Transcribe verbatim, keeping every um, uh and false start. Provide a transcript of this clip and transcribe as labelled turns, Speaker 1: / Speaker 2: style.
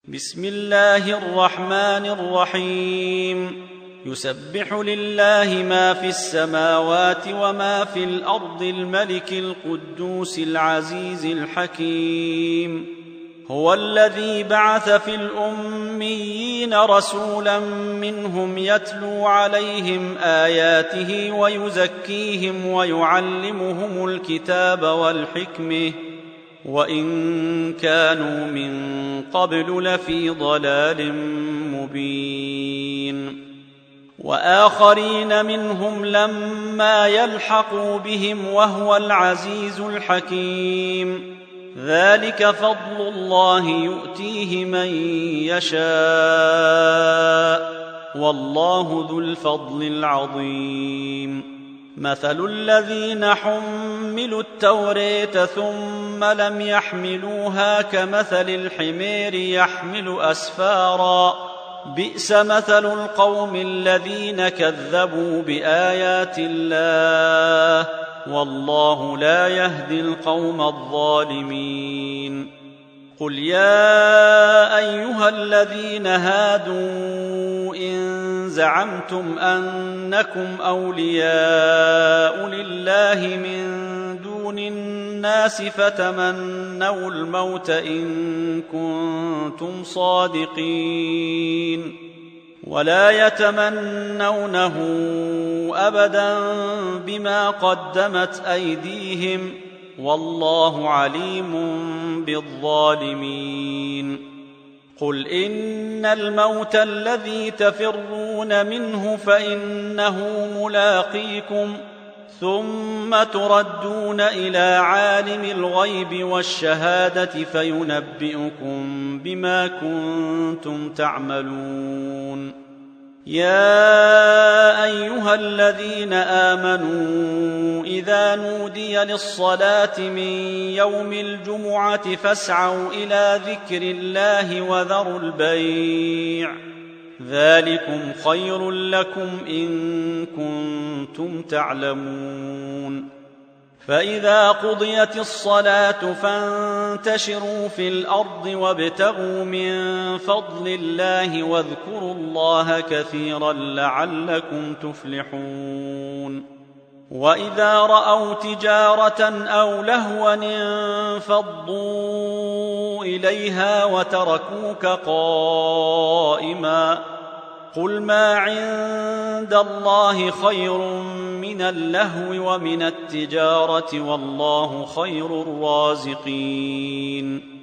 Speaker 1: بسم الله الرحمن الرحيم يسبح لله ما في السماوات وما في الأرض الملك القدوس العزيز الحكيم هو الذي بعث في الأميين رسولا منهم يتلو عليهم آياته ويزكيهم ويعلمهم الكتاب والحكمة وإن كانوا من قبل لفي ضلال مبين وآخرين منهم لما يلحقوا بهم وهو العزيز الحكيم ذلك فضل الله يؤتيه من يشاء والله ذو الفضل العظيم مثل الذين حملوا التوراة ثم لم يحملوها كمثل الحمير يحمل أسفارا بئس مثل القوم الذين كذبوا بآيات الله والله لا يهدي القوم الظالمين قل يا أيها الذين هادوا إن زعمتم أنكم أولياء لله من دون الناس فتمنوا الموت إن كنتم صادقين ولا يتمنونه أبدا بما قدمت أيديهم والله عليم بالظالمين قل إن الموت الذي تفرون منه فإنه ملاقيكم ثم تردون إلى عالم الغيب والشهادة فينبئكم بما كنتم تعملون يا أيها الذين آمنوا إذا نودي للصلاة من يوم الجمعة فاسعوا إلى ذكر الله وذروا البيع ذلكم خير لكم إن كنتم تعلمون فإذا قضيت الصلاة فانتشروا في الأرض وابتغوا من فضل الله واذكروا الله كثيرا لعلكم تفلحون وإذا رأوا تجارة أو لهوا انفضوا إليها وتركوك قائما قل ما عند الله خير من اللهو ومن التجارة والله خير الرازقين